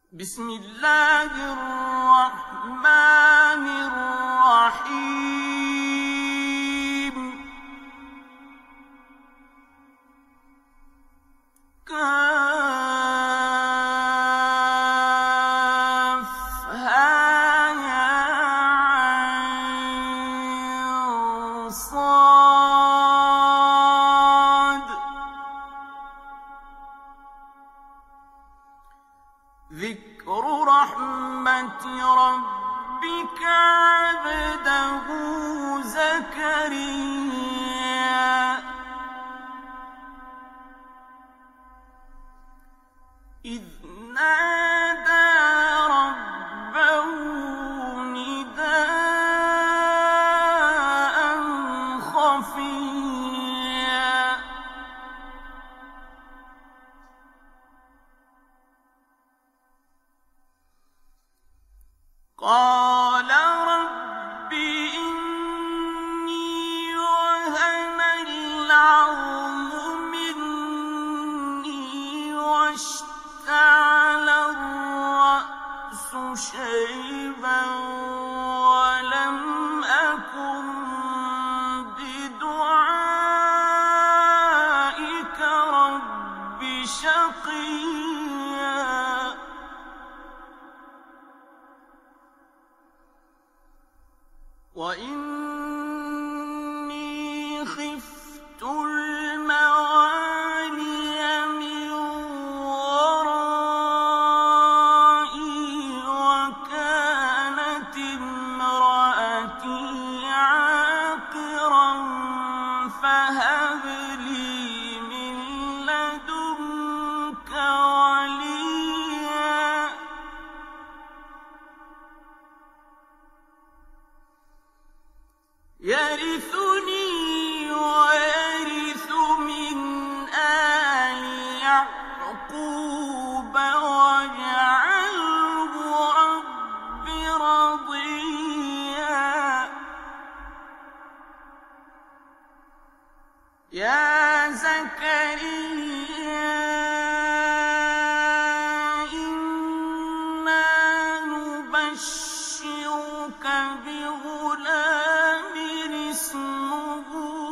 بسم الله الرحمن الرحيم كافها يا عين صاد ذكر رحمة ربك عبده زكريا إذ نادى ربه نداء خفيا قال رب إني وهن العظم مني واشتعل الرأس شيبا ولم أكن بدعائك رب شقيا وإني خفت الموالي من ورائي وكانت امرأتي عاقرا فهب لي من لدنك وليا يرثني ويرث من آل يعقوب واجعله رب رضيا يا زكريا إنا نبشرك بغلام اسمه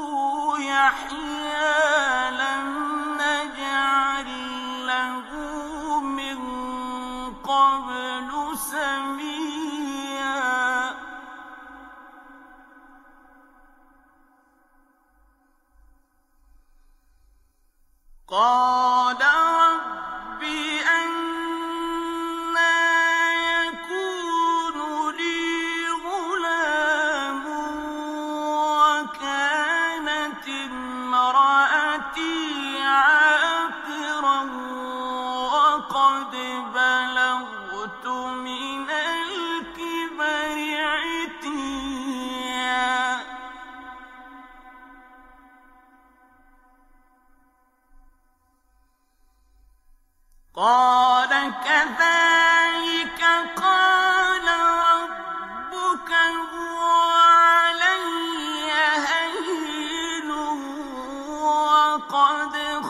يحيى لم نجعل له من قبل سميا قال رب أنى يكون لي غلام وكانت امرأتي عاقرا وقد بلغت من الكبر عتيا قال كذلك قال ربك هو علي هين وقد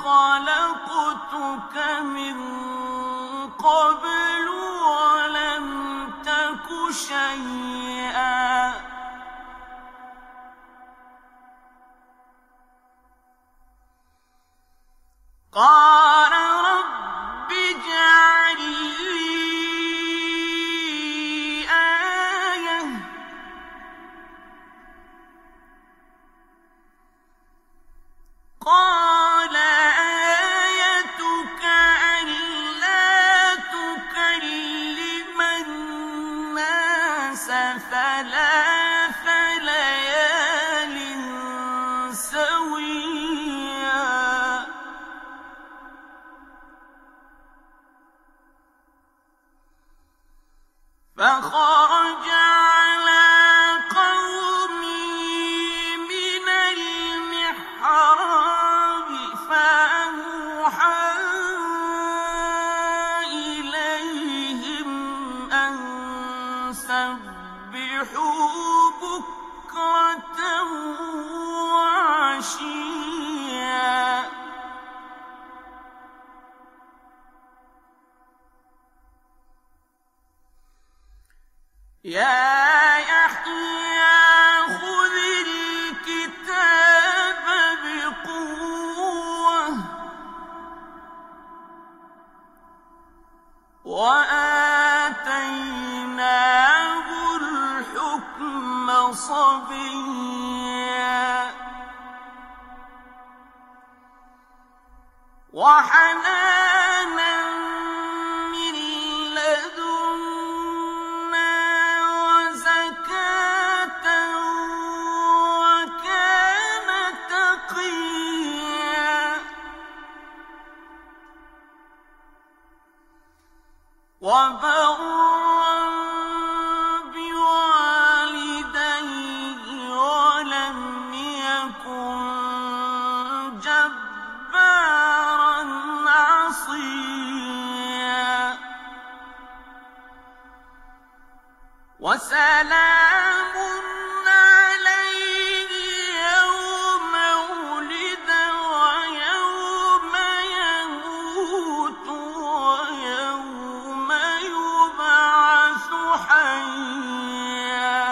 خلقتك من قبل ولم تك شيئا قال رب اجعل لي آية قال آيتك ألا تكلم الناس ثلاث ليال سويا فخرج على قومه من المحراب فأوحى إليهم أن سبحوا بكرة وعشيا يا يحيى خذ الكتاب بقوة وآتيناه الحكم صبيا وحنانا من لدنا وزكاة وكان تقيا وبرا بوالديه ولم يكن جبارا عصيا وسلام عليه يوم ولد ويوم يموت ويوم يبعث حيا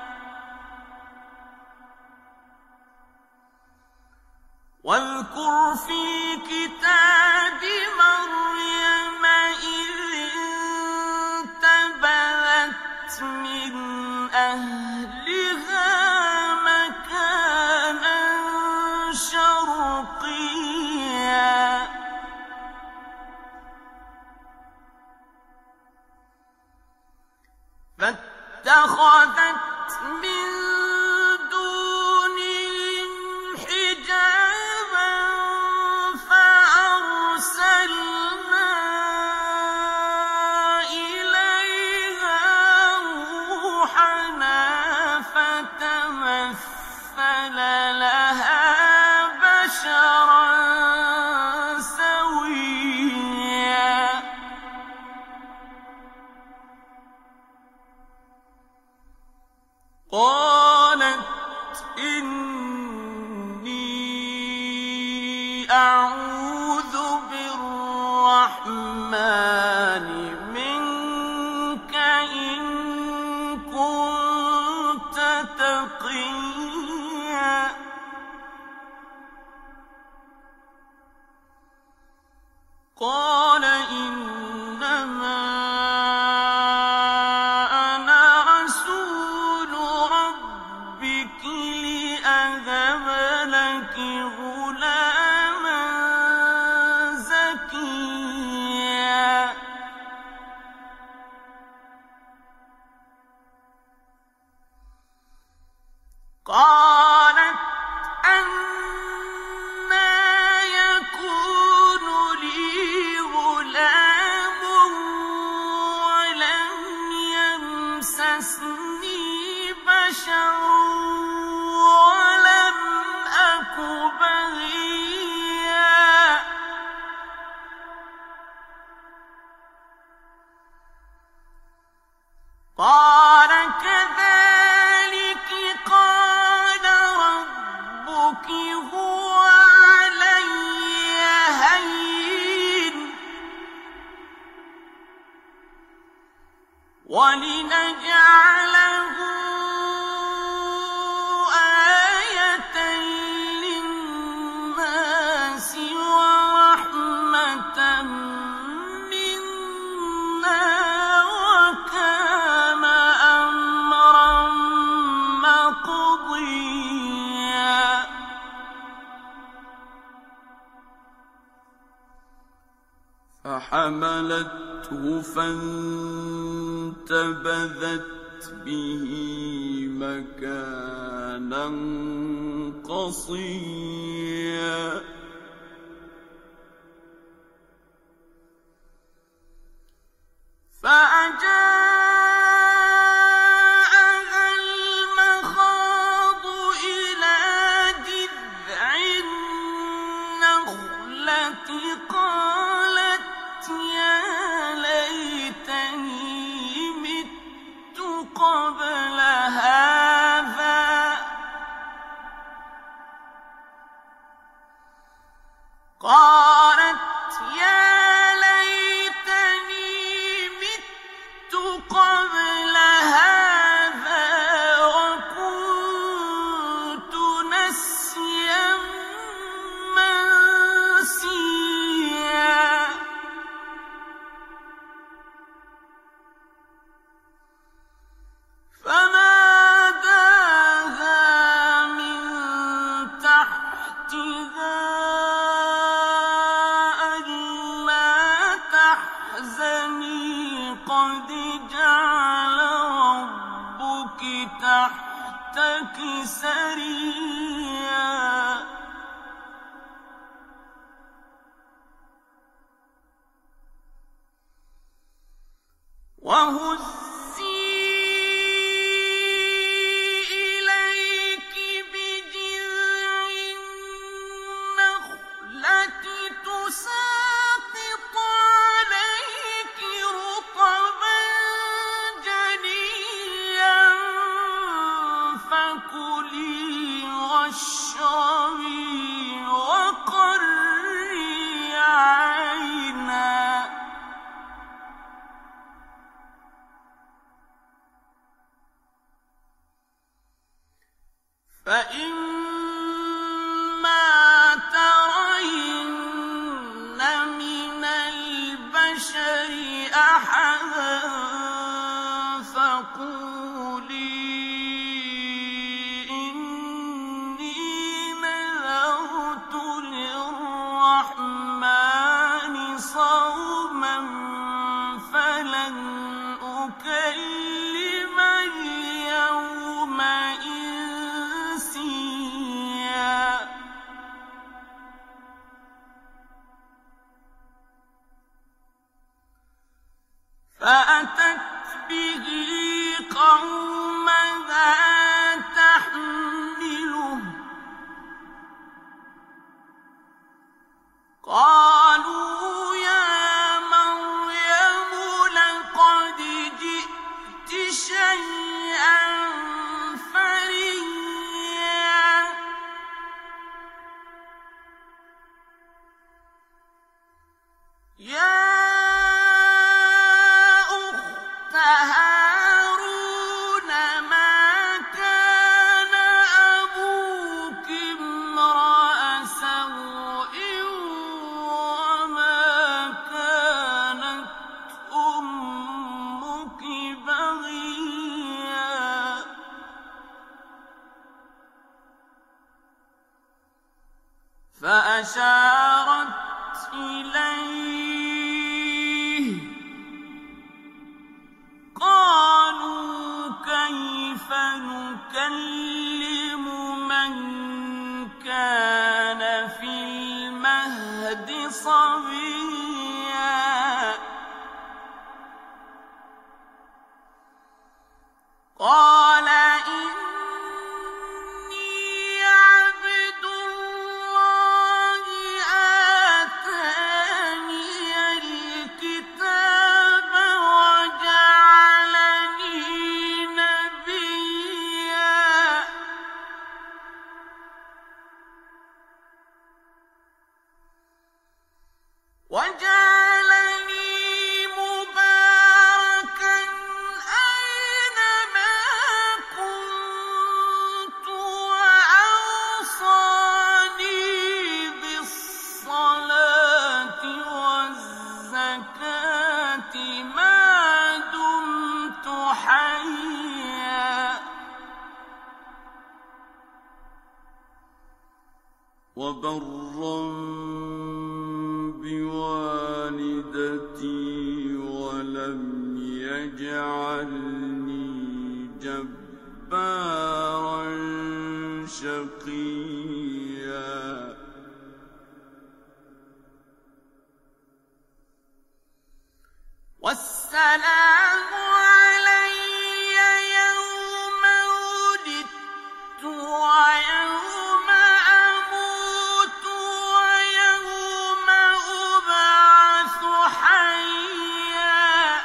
واذكر في كتاب مريم إذ انتبذت من أهلها مكانا شرقيا فاتخذت من دونهم حجابا فأرسلنا إليها روحنا فتمثل لها بشرا سويا قالت إني أعوذ بالرحمن منك إن كنت تقيا قال إنما أنا رسول ربك لأهب لك غلاما زكيا قالت أنى يكون لي غلام ولم يمسسني بشر ولم أك بغيا قال كذلك قال ربك هو علي هين ولنجعله آية للناس ورحمة منا وكان أمرا مقضيا فحملته فانتبذت به مكانا قصيا فأجاءها المخاض إلى جذع النخلة قالت يا ليتني مت قبل هذا قالت يا ليتني مت قد جعل ربك تحتك سريا وهزي إليك بجذع النخلة تساقط عليك رطبا جنيا فكلي واشربي وقري عينا فإما ترين من البشر أحدا فقولي إني نذرت للرحمن صوما فلن أكلم اليوم فأتت به قومها تحمله قالوا يا مريم لقد جئت شيئا فريا يا هارون ما كان أبوك امرأ سوء وما كانت أمك بغيا فأشارت إليه قالوا كيف نكلم من كان في المهد صبيا قال إني عبد الله آتاني الكتاب وجعلني نبيا مباركا أينما كنت وأوصاني بالصلاة والزكاة ما دمت حيا وبرا بوالدتي ولم يجعلني جبارا شقيا والسلام علي يوم ولدت ويوم أموت ويوم أبعث حيا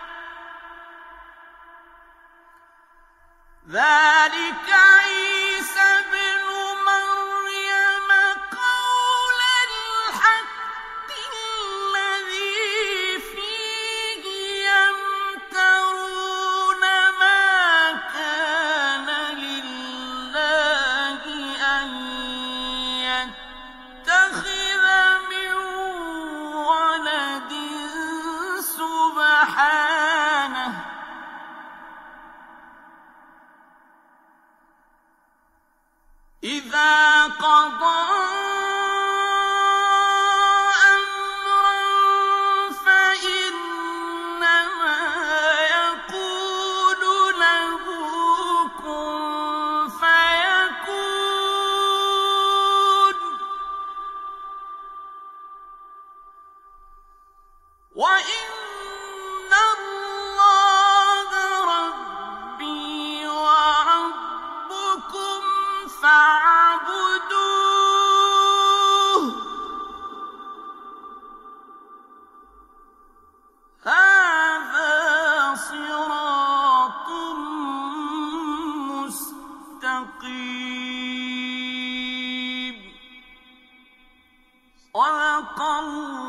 ذلك عيسى بن مريم قول الحق الذي فيه يمترون ما كان لله أن يتخذ من ولد سبحانه إذا قضى أمرا فإنما مستقيم. صدق الله